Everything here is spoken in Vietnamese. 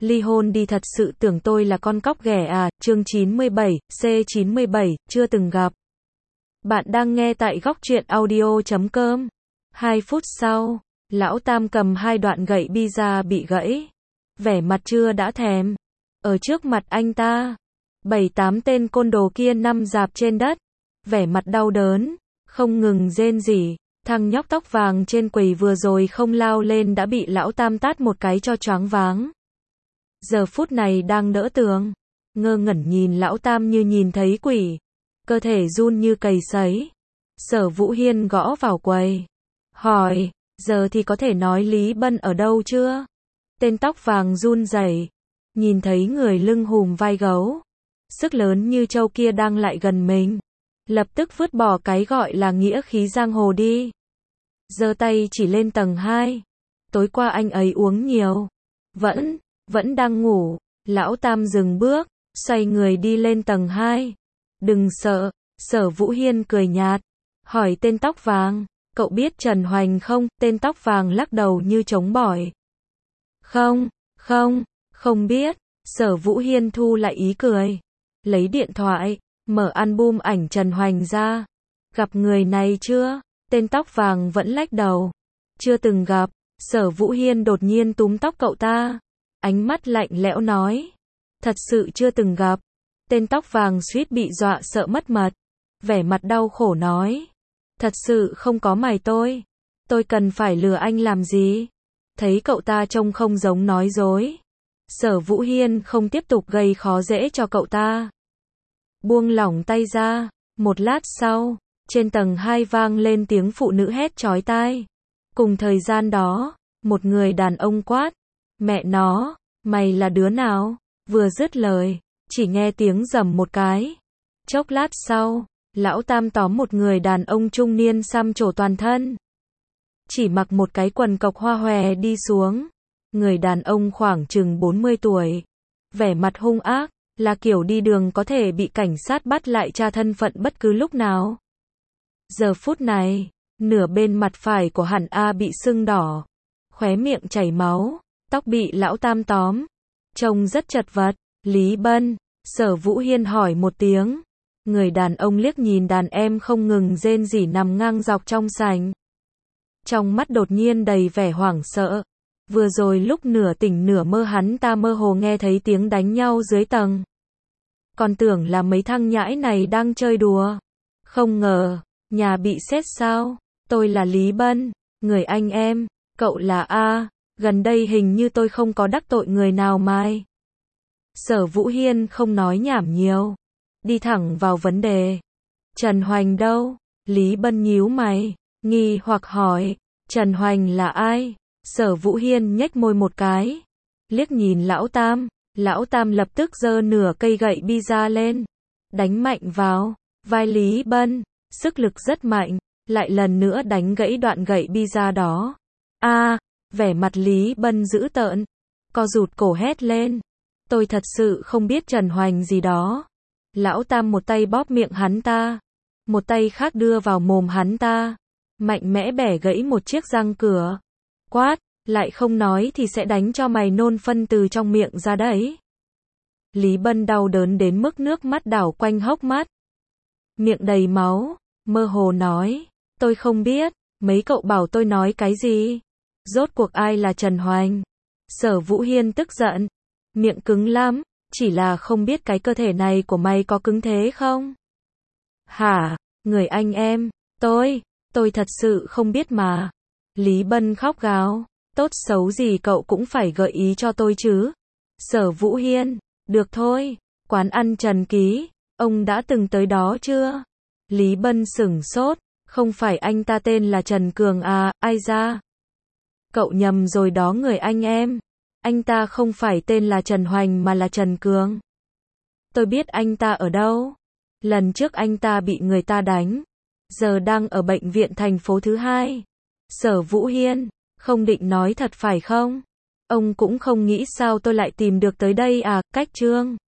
ly hôn đi, thật sự tưởng tôi là con cóc ghẻ à, chương 97, C97, chưa từng gặp. Bạn đang nghe tại góc truyện audio.com. 2 phút sau, lão Tam cầm 2 đoạn gậy pizza bị gãy. Vẻ mặt chưa đã thèm. Ở trước mặt anh ta, 7-8 tên côn đồ kia nằm rạp trên đất. Vẻ mặt đau đớn, không ngừng rên rỉ. Thằng nhóc tóc vàng trên quầy vừa rồi không lao lên đã bị lão Tam tát một cái cho choáng váng. Giờ phút này đang đỡ tường, ngơ ngẩn nhìn lão Tam như nhìn thấy quỷ, cơ thể run như cầy sấy. Sở Vũ Hiên gõ vào quầy, hỏi, giờ thì có thể nói Lý Bân ở đâu chưa? Tên tóc vàng run rẩy, nhìn thấy người lưng hùm vai gấu, sức lớn như trâu kia đang lại gần mình, lập tức vứt bỏ cái gọi là nghĩa khí giang hồ đi. Giơ tay chỉ lên tầng 2. Tối qua anh ấy uống nhiều, vẫn đang ngủ. Lão Tam dừng bước, xoay người đi lên tầng 2. Đừng sợ, Sở Vũ Hiên cười nhạt, hỏi tên tóc vàng, cậu biết Trần Hoành không? Tên tóc vàng lắc đầu như chống bỏi. Không biết. Sở Vũ Hiên thu lại ý cười, lấy điện thoại, mở album ảnh Trần Hoành ra. Gặp người này chưa? Tên tóc vàng vẫn lắc đầu. Chưa từng gặp. Sở Vũ Hiên đột nhiên túm tóc cậu ta, ánh mắt lạnh lẽo nói, thật sự chưa từng gặp. Tên tóc vàng suýt bị dọa sợ mất mật, vẻ mặt đau khổ nói, thật sự không có mày tôi cần phải lừa anh làm gì? Thấy cậu ta trông không giống nói dối, Sở Vũ Hiên không tiếp tục gây khó dễ cho cậu ta, buông lỏng tay ra. Một lát sau, trên tầng 2 vang lên tiếng phụ nữ hét chói tai. Cùng thời gian đó, một người đàn ông quát, mẹ nó, mày là đứa nào? Vừa dứt lời, chỉ nghe tiếng rầm một cái. Chốc lát sau, lão Tam tóm một người đàn ông trung niên xăm trổ toàn thân, chỉ mặc một cái quần cộc hoa hòe đi xuống. Người đàn ông khoảng chừng 40 tuổi, vẻ mặt hung ác, là kiểu đi đường có thể bị cảnh sát bắt lại tra thân phận bất cứ lúc nào. Giờ phút này, nửa bên mặt phải của hắn A bị sưng đỏ, khóe miệng chảy máu, tóc bị lão Tam tóm, trông rất chật vật. Lý Bân, Sở Vũ Hiên hỏi một tiếng. Người đàn ông liếc nhìn đàn em không ngừng rên rỉ nằm ngang dọc trong sảnh, trong mắt đột nhiên đầy vẻ hoảng sợ. Vừa rồi lúc nửa tỉnh nửa mơ hắn ta mơ hồ nghe thấy tiếng đánh nhau dưới tầng, còn tưởng là mấy thằng nhãi này đang chơi đùa. Không ngờ, nhà bị xét sao? Tôi là Lý Bân, người anh em, cậu là A, gần đây hình như tôi không có đắc tội người nào mai. Sở Vũ Hiên không nói nhảm nhiều, đi thẳng vào vấn đề. Trần Hoành đâu? Lý Bân nhíu mày, nghi hoặc hỏi, Trần Hoành là ai? Sở Vũ Hiên nhếch môi một cái, liếc nhìn lão Tam. Lão Tam lập tức giơ nửa cây gậy pizza lên, đánh mạnh vào vai Lý Bân, sức lực rất mạnh, lại lần nữa đánh gãy đoạn gậy pizza đó. Vẻ mặt Lý Bân dữ tợn, co rụt cổ hét lên, tôi thật sự không biết Trần Hoành gì đó. Lão Tam một tay bóp miệng hắn ta, một tay khác đưa vào mồm hắn ta, mạnh mẽ bẻ gãy một chiếc răng cửa, quát, lại không nói thì sẽ đánh cho mày nôn phân từ trong miệng ra đấy. Lý Bân đau đớn đến mức nước mắt đảo quanh hốc mắt, miệng đầy máu, mơ hồ nói, tôi không biết, mấy cậu bảo tôi nói cái gì? Rốt cuộc ai là Trần Hoành? Sở Vũ Hiên tức giận, miệng cứng lắm, chỉ là không biết cái cơ thể này của mày có cứng thế không? Hả, người anh em, tôi thật sự không biết mà. Lý Bân khóc gào, tốt xấu gì cậu cũng phải gợi ý cho tôi chứ. Sở Vũ Hiên, được thôi, quán ăn Trần Ký, ông đã từng tới đó chưa? Lý Bân sửng sốt, không phải anh ta tên là Trần Cường à, ai ra? Cậu nhầm rồi đó người anh em, anh ta không phải tên là Trần Hoành mà là Trần Cường. Tôi biết anh ta ở đâu. Lần trước anh ta bị người ta đánh, giờ đang ở bệnh viện thành phố thứ 2. Sở Vũ Hiên, không định nói thật phải không? Ông cũng không nghĩ sao tôi lại tìm được tới đây à? Cách chương